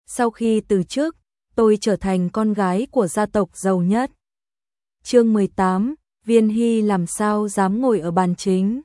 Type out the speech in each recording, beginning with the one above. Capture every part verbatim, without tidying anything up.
Sau khi từ chức, tôi trở thành con gái của gia tộc giàu nhất. Chương mười tám, Viên Hy làm sao dám ngồi ở bàn chính.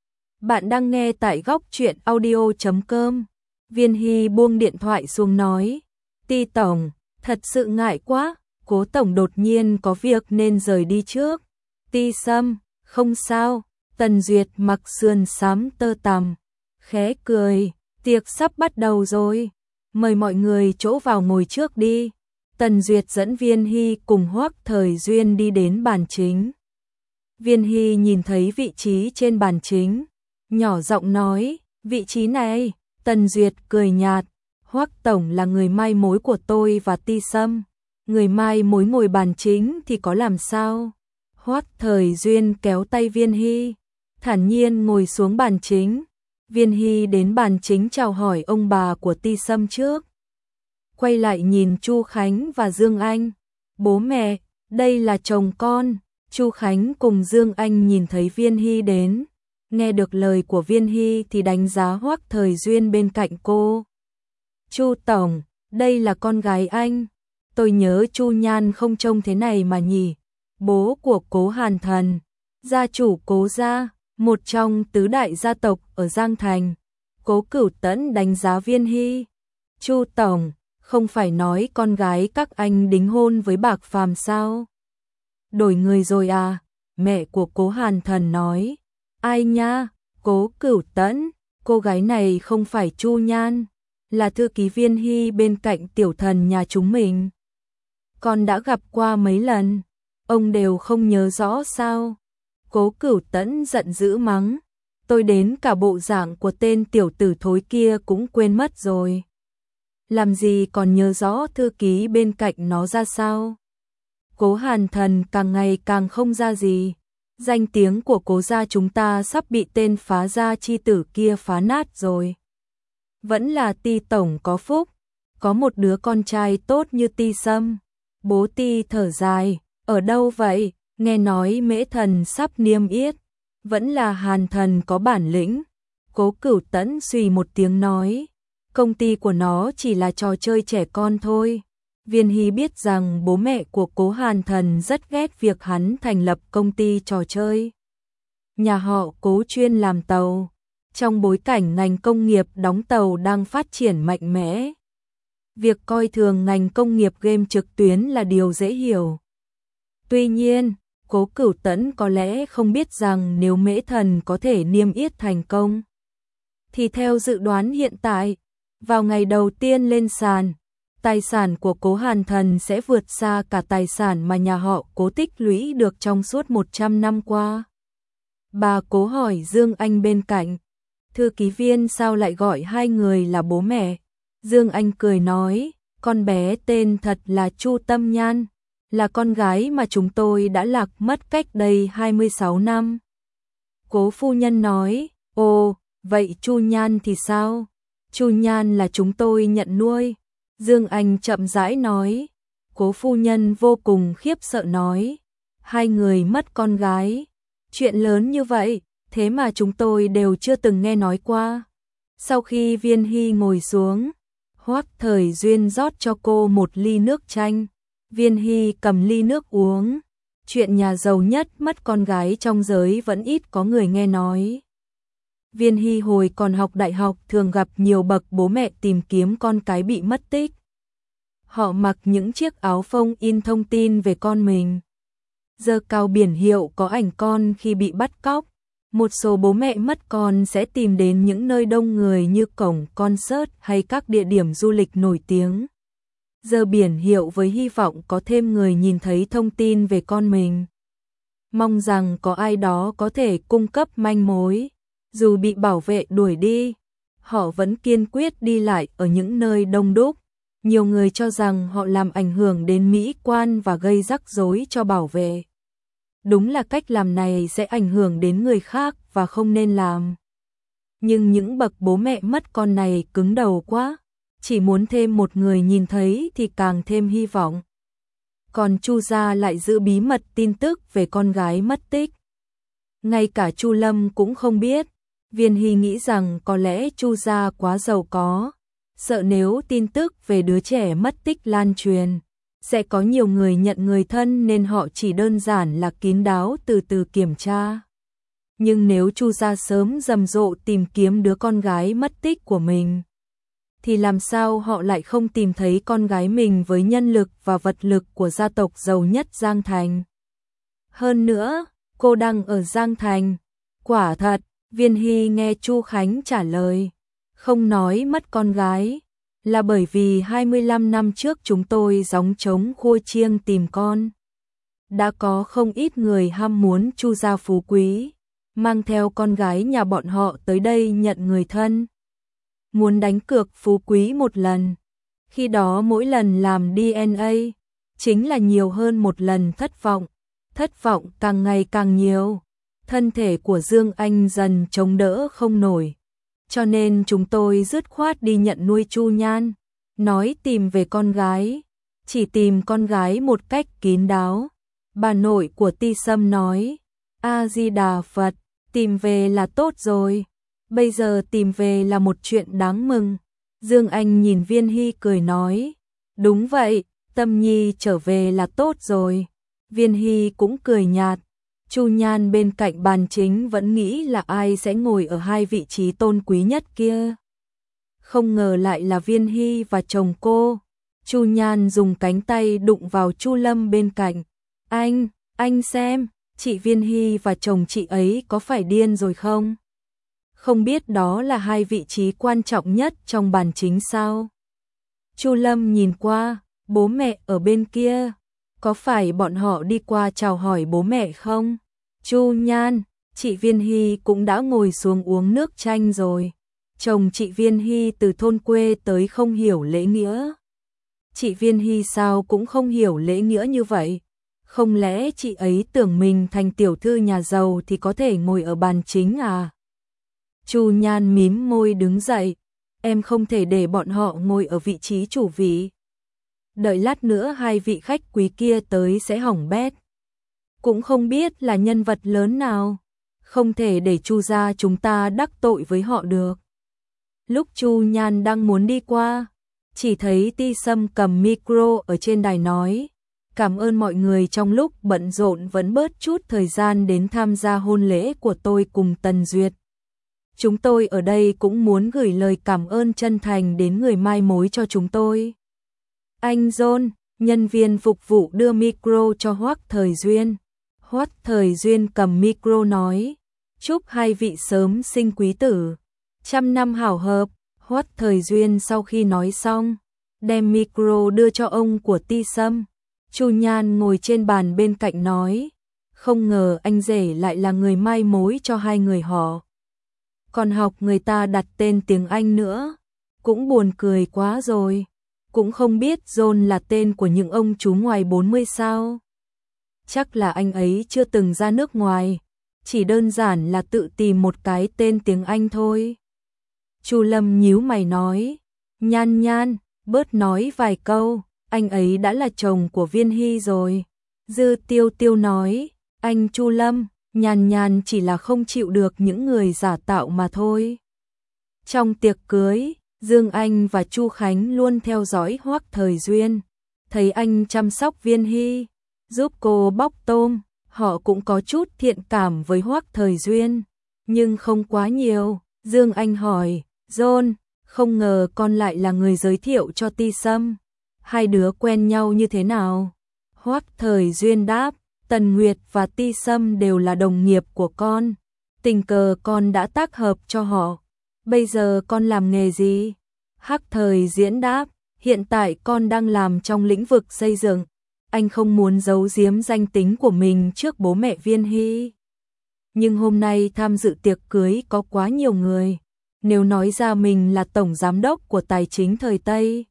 Bạn đang nghe tại góc truyện audio chấm com. Viên Hy buông điện thoại xuống nói, Ti tổng, thật sự ngại quá, Cố tổng đột nhiên có việc nên rời đi trước. Ti Sâm, không sao. Tần Duyệt mặc sườn xám tơ tằm, khẽ cười, tiệc sắp bắt đầu rồi, mời mọi người chỗ vào ngồi trước đi. Tần Duyệt dẫn Viên Hy cùng Hoắc Thời Duyên đi đến bàn chính. Viên Hy nhìn thấy vị trí trên bàn chính, nhỏ giọng nói, vị trí này. Tần Duyệt cười nhạt, Hoắc tổng là người mai mối của tôi và Ti Sâm, người mai mối ngồi bàn chính thì có làm sao? Hoắc Thời Duyên kéo tay Viên Hy, thản nhiên ngồi xuống bàn chính. Viên Hy đến bàn chính chào hỏi ông bà của Ti Sâm trước. Quay lại nhìn Chu Khánh và Dương Anh. Bố mẹ, đây là chồng con. Chu Khánh cùng Dương Anh nhìn thấy Viên Hy đến. Nghe được lời của Viên Hy thì đánh giá Hoắc Thời Duyên bên cạnh cô. Chu tổng, đây là con gái anh. Tôi nhớ Chu Nhan không trông thế này mà nhỉ. Bố của Cố Hàn Thần, gia chủ Cố gia, một trong tứ đại gia tộc ở Giang Thành. Cố Cửu Tẫn đánh giá Viên Hy. Chu tổng, không phải nói con gái các anh đính hôn với Bạc Phàm sao? Đổi người rồi à? Mẹ của Cố Hàn Thần nói. Ai nha? Cố Cửu Tẫn, cô gái này không phải Chu Nhan, là thư ký Viên Hy bên cạnh tiểu thần nhà chúng mình. Con đã gặp qua mấy lần, ông đều không nhớ rõ sao? Cố Cửu Tẫn giận dữ mắng, tôi đến cả bộ dạng của tên tiểu tử thối kia cũng quên mất rồi. Làm gì còn nhớ rõ thư ký bên cạnh nó ra sao? Cố Hàn Thần càng ngày càng không ra gì. Danh tiếng của Cố gia chúng ta sắp bị tên phá gia chi tử kia phá nát rồi. Vẫn là Ti tổng có phúc, có một đứa con trai tốt như Ti Sâm. Bố Ti thở dài, ở đâu vậy? Nghe nói Mễ Thần sắp niêm yết, vẫn là Hàn Thần có bản lĩnh. Cố Cửu Tẫn suy một tiếng nói, công ty của nó chỉ là trò chơi trẻ con thôi. Viên Hy biết rằng bố mẹ của Cố Hàn Thần rất ghét việc hắn thành lập công ty trò chơi. Nhà họ Cố chuyên làm tàu, trong bối cảnh ngành công nghiệp đóng tàu đang phát triển mạnh mẽ. Việc coi thường ngành công nghiệp game trực tuyến là điều dễ hiểu. Tuy nhiên, Cố Cửu Tẫn có lẽ không biết rằng nếu Mễ Thần có thể niêm yết thành công, thì theo dự đoán hiện tại, vào ngày đầu tiên lên sàn, tài sản của Cố Hàn Thần sẽ vượt xa cả tài sản mà nhà họ Cố tích lũy được trong suốt một trăm năm qua. Bà Cố hỏi Dương Anh bên cạnh, thư ký Viên sao lại gọi hai người là bố mẹ? Dương Anh cười nói, con bé tên thật là Chu Tâm Nhan, là con gái mà chúng tôi đã lạc mất cách đây hai mươi sáu năm. Cố phu nhân nói, ồ, vậy Chu Nhan thì sao? Chu Nhan là chúng tôi nhận nuôi. Dương Anh chậm rãi nói. Cố phu nhân vô cùng khiếp sợ nói, hai người mất con gái, chuyện lớn như vậy, thế mà chúng tôi đều chưa từng nghe nói qua. Sau khi Viên Hy ngồi xuống, Hoắc Thời Duyên rót cho cô một ly nước chanh. Viên Hy cầm ly nước uống. Chuyện nhà giàu nhất mất con gái trong giới vẫn ít có người nghe nói. Viên Hy hồi còn học đại học thường gặp nhiều bậc bố mẹ tìm kiếm con cái bị mất tích. Họ mặc những chiếc áo phông in thông tin về con mình, giơ cao biển hiệu có ảnh con khi bị bắt cóc. Một số bố mẹ mất con sẽ tìm đến những nơi đông người như cổng concert hay các địa điểm du lịch nổi tiếng, giơ biển hiệu với hy vọng có thêm người nhìn thấy thông tin về con mình, mong rằng có ai đó có thể cung cấp manh mối. Dù bị bảo vệ đuổi đi, họ vẫn kiên quyết đi lại ở những nơi đông đúc. Nhiều người cho rằng họ làm ảnh hưởng đến mỹ quan và gây rắc rối cho bảo vệ. Đúng là cách làm này sẽ ảnh hưởng đến người khác và không nên làm. Nhưng những bậc bố mẹ mất con này cứng đầu quá, chỉ muốn thêm một người nhìn thấy thì càng thêm hy vọng. Còn Chu gia lại giữ bí mật tin tức về con gái mất tích. Ngay cả Chu Lâm cũng không biết. Viên Hy nghĩ rằng có lẽ Chu gia quá giàu có, sợ nếu tin tức về đứa trẻ mất tích lan truyền, sẽ có nhiều người nhận người thân nên họ chỉ đơn giản là kín đáo từ từ kiểm tra. Nhưng nếu Chu gia sớm rầm rộ tìm kiếm đứa con gái mất tích của mình, thì làm sao họ lại không tìm thấy con gái mình với nhân lực và vật lực của gia tộc giàu nhất Giang Thành. Hơn nữa, cô đang ở Giang Thành. Quả thật, Viên Hy nghe Chu Khánh trả lời, không nói mất con gái, là bởi vì hai mươi lăm năm trước chúng tôi gióng trống khua chiêng tìm con. Đã có không ít người ham muốn Chu gia phú quý, mang theo con gái nhà bọn họ tới đây nhận người thân. Muốn đánh cược phú quý một lần, khi đó mỗi lần làm đê en a, chính là nhiều hơn một lần thất vọng, thất vọng càng ngày càng nhiều. Thân thể của Dương Anh dần chống đỡ không nổi, cho nên chúng tôi dứt khoát đi nhận nuôi Chu Nhan, nói tìm về con gái, chỉ tìm con gái một cách kín đáo. Bà nội của Ti Sâm nói, A-di-đà Phật, tìm về là tốt rồi, bây giờ tìm về là một chuyện đáng mừng. Dương Anh nhìn Viên Hy cười nói, đúng vậy, Tâm Nhi trở về là tốt rồi. Viên Hy cũng cười nhạt. Chu Nhan bên cạnh bàn chính vẫn nghĩ là ai sẽ ngồi ở hai vị trí tôn quý nhất kia. Không ngờ lại là Viên Hy và chồng cô. Chu Nhan dùng cánh tay đụng vào Chu Lâm bên cạnh. Anh, anh xem, chị Viên Hy và chồng chị ấy có phải điên rồi không? Không biết đó là hai vị trí quan trọng nhất trong bàn chính sao? Chu Lâm nhìn qua, bố mẹ ở bên kia. Có phải bọn họ đi qua chào hỏi bố mẹ không? Chu Nhan, chị Viên Hy cũng đã ngồi xuống uống nước chanh rồi. Chồng chị Viên Hy từ thôn quê tới không hiểu lễ nghĩa. Chị Viên Hy sao cũng không hiểu lễ nghĩa như vậy? Không lẽ chị ấy tưởng mình thành tiểu thư nhà giàu thì có thể ngồi ở bàn chính à? Chu Nhan mím môi đứng dậy. Em không thể để bọn họ ngồi ở vị trí chủ vị. Đợi lát nữa hai vị khách quý kia tới sẽ hỏng bét. Cũng không biết là nhân vật lớn nào, không thể để Chu gia chúng ta đắc tội với họ được. Lúc Chu Nhan đang muốn đi qua, chỉ thấy Ti Sâm cầm micro ở trên đài nói, cảm ơn mọi người trong lúc bận rộn vẫn bớt chút thời gian đến tham gia hôn lễ của tôi cùng Tần Duyệt. Chúng tôi ở đây cũng muốn gửi lời cảm ơn chân thành đến người mai mối cho chúng tôi. Anh John, nhân viên phục vụ đưa micro cho Hoắc Thời Duyên. Hoắc Thời Duyên cầm micro nói, chúc hai vị sớm sinh quý tử, trăm năm hảo hợp. Hoắc Thời Duyên sau khi nói xong, đem micro đưa cho ông của Ti Sâm. Chu Nhan ngồi trên bàn bên cạnh nói, không ngờ anh rể lại là người mai mối cho hai người họ. Còn học người ta đặt tên tiếng Anh nữa, cũng buồn cười quá rồi. Cũng không biết John là tên của những ông chú ngoài bốn mươi sao. Chắc là anh ấy chưa từng ra nước ngoài, chỉ đơn giản là tự tìm một cái tên tiếng Anh thôi. Chu Lâm nhíu mày nói, Nhan Nhan, bớt nói vài câu, anh ấy đã là chồng của Viên Hy rồi. Dư Tiêu Tiêu nói, anh Chu Lâm, Nhan Nhan chỉ là không chịu được những người giả tạo mà thôi. Trong tiệc cưới, Dương Anh và Chu Khánh luôn theo dõi Hoắc Thời Duyên, thấy anh chăm sóc Viên Hy, giúp cô bóc tôm, họ cũng có chút thiện cảm với Hoắc Thời Duyên, nhưng không quá nhiều. Dương Anh hỏi, John, không ngờ con lại là người giới thiệu cho Ti Sâm, hai đứa quen nhau như thế nào? Hoắc Thời Duyên đáp, Tần Nguyệt và Ti Sâm đều là đồng nghiệp của con, tình cờ con đã tác hợp cho họ. Bây giờ con làm nghề gì? Hắc Thời Diễn đáp, hiện tại con đang làm trong lĩnh vực xây dựng. Anh không muốn giấu giếm danh tính của mình trước bố mẹ Viên Hy. Nhưng hôm nay tham dự tiệc cưới có quá nhiều người. Nếu nói ra mình là tổng giám đốc của tài chính thời Tây,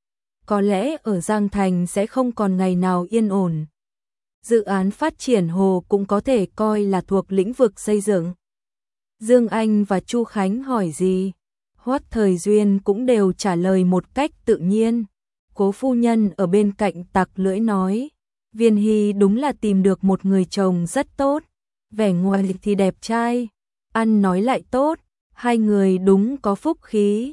có lẽ ở Giang Thành sẽ không còn ngày nào yên ổn. Dự án phát triển hồ cũng có thể coi là thuộc lĩnh vực xây dựng. Dương Anh và Chu Khánh hỏi gì, Hoắc Thời Duyên cũng đều trả lời một cách tự nhiên. Cố phu nhân ở bên cạnh tặc lưỡi nói, Viên Hy đúng là tìm được một người chồng rất tốt, vẻ ngoài thì đẹp trai, ăn nói lại tốt, hai người đúng có phúc khí.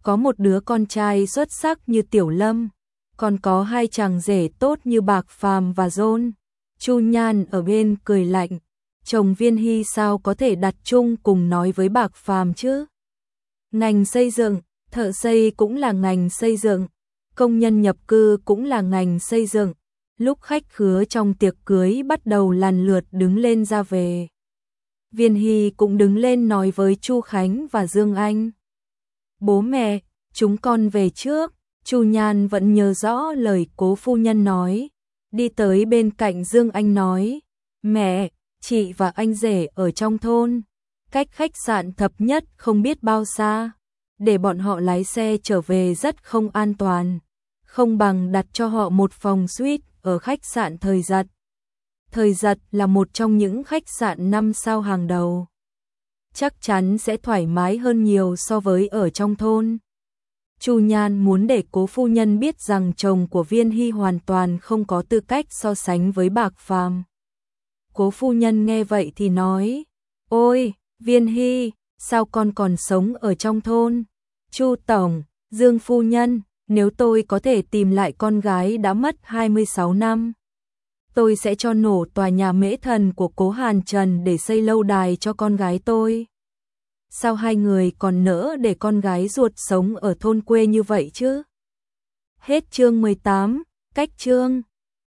có một đứa con trai xuất sắc như Tiểu Lâm, còn có hai chàng rể tốt như Bạc Phàm và John. Chu Nhan ở bên cười lạnh, chồng Viên Hy sao có thể đặt chung cùng nói với Bạc Phàm chứ? Ngành xây dựng, thợ xây cũng là ngành xây dựng, công nhân nhập cư cũng là ngành xây dựng. Lúc khách khứa trong tiệc cưới bắt đầu lần lượt đứng lên ra về, Viên Hy cũng đứng lên nói với Chu Khánh và Dương Anh. Bố mẹ, chúng con về trước. Chu Nhan vẫn nhớ rõ lời cố phu nhân nói, đi tới bên cạnh Dương Anh nói, mẹ, chị và anh rể ở trong thôn, cách khách sạn Thập Nhất không biết bao xa, để bọn họ lái xe trở về rất không an toàn, không bằng đặt cho họ một phòng suite ở khách sạn Thời Giật. Thời Giật là một trong những khách sạn năm sao hàng đầu, chắc chắn sẽ thoải mái hơn nhiều so với ở trong thôn. Chu Nhan muốn để cố phu nhân biết rằng chồng của Viên Hy hoàn toàn không có tư cách so sánh với Bạc Phàm. Cố phu nhân nghe vậy thì nói, ôi, Viên Hy, sao con còn sống ở trong thôn? Chu tổng, Dương phu nhân, nếu tôi có thể tìm lại con gái đã mất hai mươi sáu năm, tôi sẽ cho nổ tòa nhà Mễ Thần của cố Hàn Trần để xây lâu đài cho con gái tôi. Sao hai người còn nỡ để con gái ruột sống ở thôn quê như vậy chứ? Hết chương mười tám, cách chương.